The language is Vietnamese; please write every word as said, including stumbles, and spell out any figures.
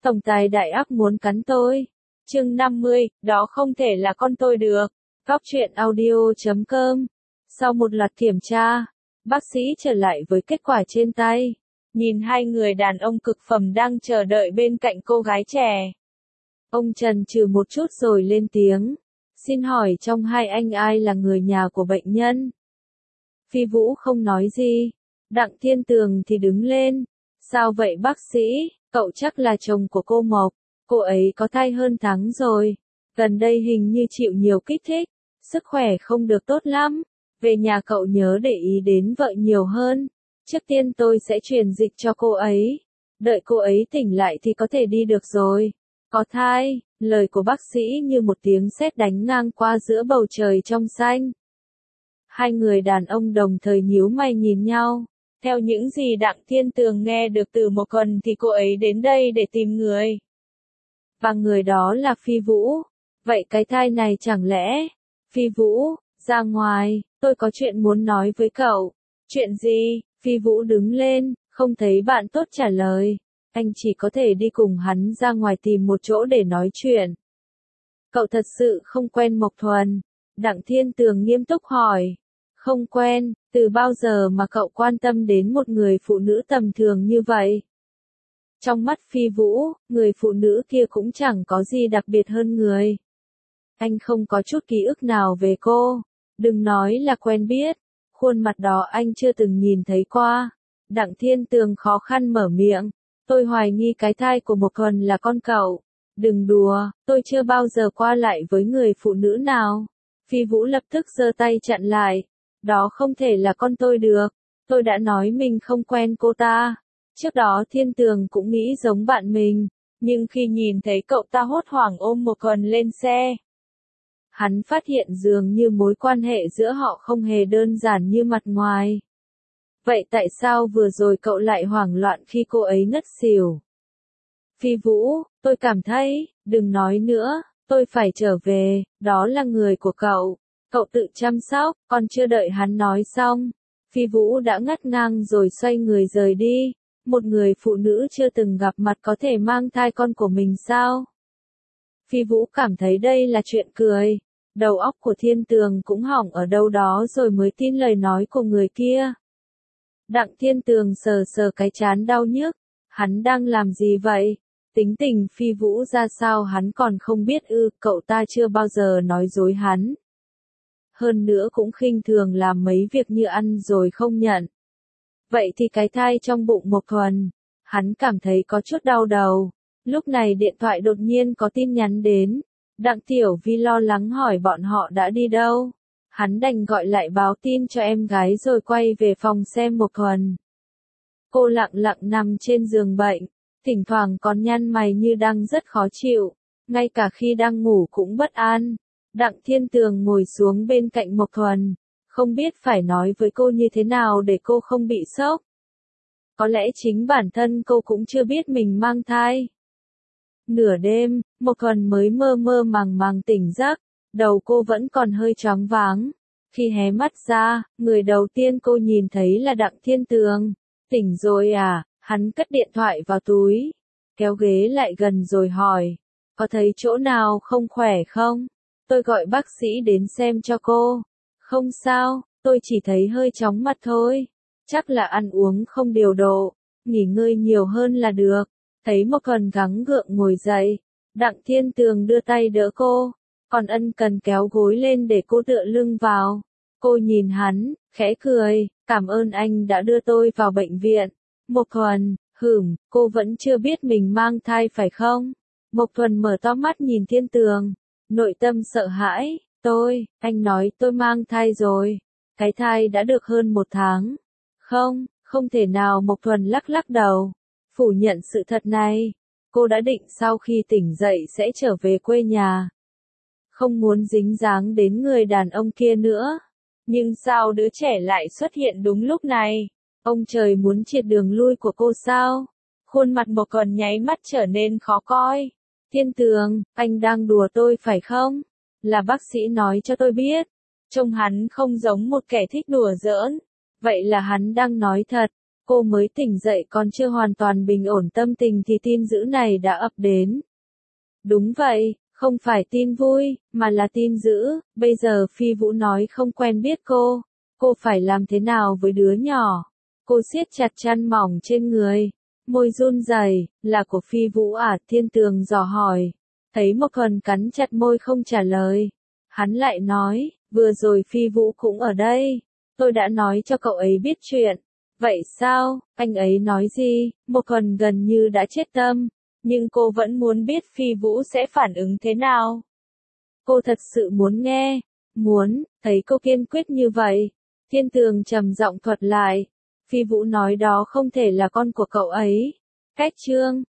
Tổng tài đại ác muốn cắn tôi. Chương năm mươi, đó không thể là con tôi được. Góc truyện audio chấm com. Sau một loạt kiểm tra, bác sĩ trở lại với kết quả trên tay. Nhìn hai người đàn ông cực phẩm đang chờ đợi bên cạnh cô gái trẻ. Ông chần chừ một chút rồi lên tiếng. Xin hỏi trong hai anh ai là người nhà của bệnh nhân? Phi Vũ không nói gì. Đặng Thiên Tường thì đứng lên. Sao vậy bác sĩ, cậu chắc là chồng của cô Mộc. Cô ấy có thai hơn tháng rồi. Gần đây hình như chịu nhiều kích thích. Sức khỏe không được tốt lắm. Về nhà cậu nhớ để ý đến vợ nhiều hơn. Trước tiên tôi sẽ truyền dịch cho cô ấy. Đợi cô ấy tỉnh lại thì có thể đi được rồi. Có thai, lời của bác sĩ như một tiếng sét đánh ngang qua giữa bầu trời trong xanh. Hai người đàn ông đồng thời nhíu mày nhìn nhau. Theo những gì Đặng Thiên Tường nghe được từ một tuần thì cô ấy đến đây để tìm người. Và người đó là Phi Vũ. Vậy cái thai này chẳng lẽ... Phi Vũ, ra ngoài, tôi có chuyện muốn nói với cậu. Chuyện gì? Phi Vũ đứng lên, không thấy bạn tốt trả lời. Anh chỉ có thể đi cùng hắn ra ngoài tìm một chỗ để nói chuyện. Cậu thật sự không quen Mộc Thuần? Đặng Thiên Tường nghiêm túc hỏi. Không quen, từ bao giờ mà cậu quan tâm đến một người phụ nữ tầm thường như vậy? Trong mắt Phi Vũ, người phụ nữ kia cũng chẳng có gì đặc biệt hơn người. Anh không có chút ký ức nào về cô. Đừng nói là quen biết. Khuôn mặt đó anh chưa từng nhìn thấy qua. Đặng Thiên Tường khó khăn mở miệng. Tôi hoài nghi cái thai của Mộc Thuần là con cậu. Đừng đùa, tôi chưa bao giờ qua lại với người phụ nữ nào. Phi Vũ lập tức giơ tay chặn lại. Đó không thể là con tôi được. Tôi đã nói mình không quen cô ta. Trước đó Thiên Tường cũng nghĩ giống bạn mình. Nhưng khi nhìn thấy cậu ta hốt hoảng ôm Mộc Thuần lên xe, hắn phát hiện dường như mối quan hệ giữa họ không hề đơn giản như mặt ngoài. Vậy tại sao vừa rồi cậu lại hoảng loạn khi cô ấy ngất xỉu? Phi Vũ, tôi cảm thấy, đừng nói nữa, tôi phải trở về, đó là người của cậu. Cậu tự chăm sóc, còn chưa đợi hắn nói xong. Phi Vũ đã ngắt ngang rồi xoay người rời đi. Một người phụ nữ chưa từng gặp mặt có thể mang thai con của mình sao? Phi Vũ cảm thấy đây là chuyện cười. Đầu óc của Thiên Tường cũng hỏng ở đâu đó rồi mới tin lời nói của người kia. Đặng Thiên Tường sờ sờ cái trán đau nhức. Hắn đang làm gì vậy? Tính tình Phi Vũ ra sao hắn còn không biết ư, cậu ta chưa bao giờ nói dối hắn. Hơn nữa cũng khinh thường làm mấy việc như ăn rồi không nhận. Vậy thì cái thai trong bụng Mộc Thuần, hắn cảm thấy có chút đau đầu. Lúc này điện thoại đột nhiên có tin nhắn đến. Đặng Tiểu Vi lo lắng hỏi bọn họ đã đi đâu. Hắn đành gọi lại báo tin cho em gái rồi quay về phòng xem Mộc Thuần. Cô lặng lặng nằm trên giường bệnh, thỉnh thoảng còn nhăn mày như đang rất khó chịu, ngay cả khi đang ngủ cũng bất an. Đặng Thiên Tường ngồi xuống bên cạnh Mộc Thuần, không biết phải nói với cô như thế nào để cô không bị sốc. Có lẽ chính bản thân cô cũng chưa biết mình mang thai. Nửa đêm, Mộc Thuần mới mơ mơ màng màng tỉnh giấc, đầu cô vẫn còn hơi choáng váng. Khi hé mắt ra, người đầu tiên cô nhìn thấy là Đặng Thiên Tường. Tỉnh rồi à? Hắn cất điện thoại vào túi, kéo ghế lại gần rồi hỏi. Có thấy chỗ nào không khỏe không? Tôi gọi bác sĩ đến xem cho cô. Không sao, tôi chỉ thấy hơi chóng mặt thôi. Chắc là ăn uống không điều độ, nghỉ ngơi nhiều hơn là được. Thấy Mộc Thuần gắng gượng ngồi dậy, Đặng Thiên Tường đưa tay đỡ cô, còn ân cần kéo gối lên để cô tựa lưng vào. Cô nhìn hắn, khẽ cười, cảm ơn anh đã đưa tôi vào bệnh viện. Mộc Thuần, hửm, cô vẫn chưa biết mình mang thai phải không? Mộc Thuần mở to mắt nhìn Thiên Tường, nội tâm sợ hãi. Tôi, anh nói tôi mang thai rồi. Cái thai đã được hơn một tháng. Không, không thể nào. Mộc Thuần lắc lắc đầu, phủ nhận sự thật này. Cô đã định sau khi tỉnh dậy sẽ trở về quê nhà, không muốn dính dáng đến người đàn ông kia nữa. Nhưng sao đứa trẻ lại xuất hiện đúng lúc này? Ông trời muốn triệt đường lui của cô sao? Khuôn mặt Mộc Thuần nháy mắt trở nên khó coi. Thiên Tường, anh đang đùa tôi phải không? Là bác sĩ nói cho tôi biết. Trông hắn không giống một kẻ thích đùa giỡn. Vậy là hắn đang nói thật. Cô mới tỉnh dậy còn chưa hoàn toàn bình ổn tâm tình thì tin dữ này đã ập đến. Đúng vậy, không phải tin vui, mà là tin dữ, bây giờ Phi Vũ nói không quen biết cô, cô phải làm thế nào với đứa nhỏ? Cô siết chặt chăn mỏng trên người, môi run rẩy, là của Phi Vũ à? Thiên Tường dò hỏi. Thấy Mộc Thuần cắn chặt môi không trả lời. Hắn lại nói, vừa rồi Phi Vũ cũng ở đây, tôi đã nói cho cậu ấy biết chuyện. Vậy sao, anh ấy nói gì? Mộc Thuần gần như đã chết tâm, nhưng cô vẫn muốn biết Phi Vũ sẽ phản ứng thế nào. Cô thật sự muốn nghe, muốn, thấy cô kiên quyết như vậy. Thiên Tường trầm giọng thuật lại. Phi Vũ nói đó không thể là con của cậu ấy. Cách chương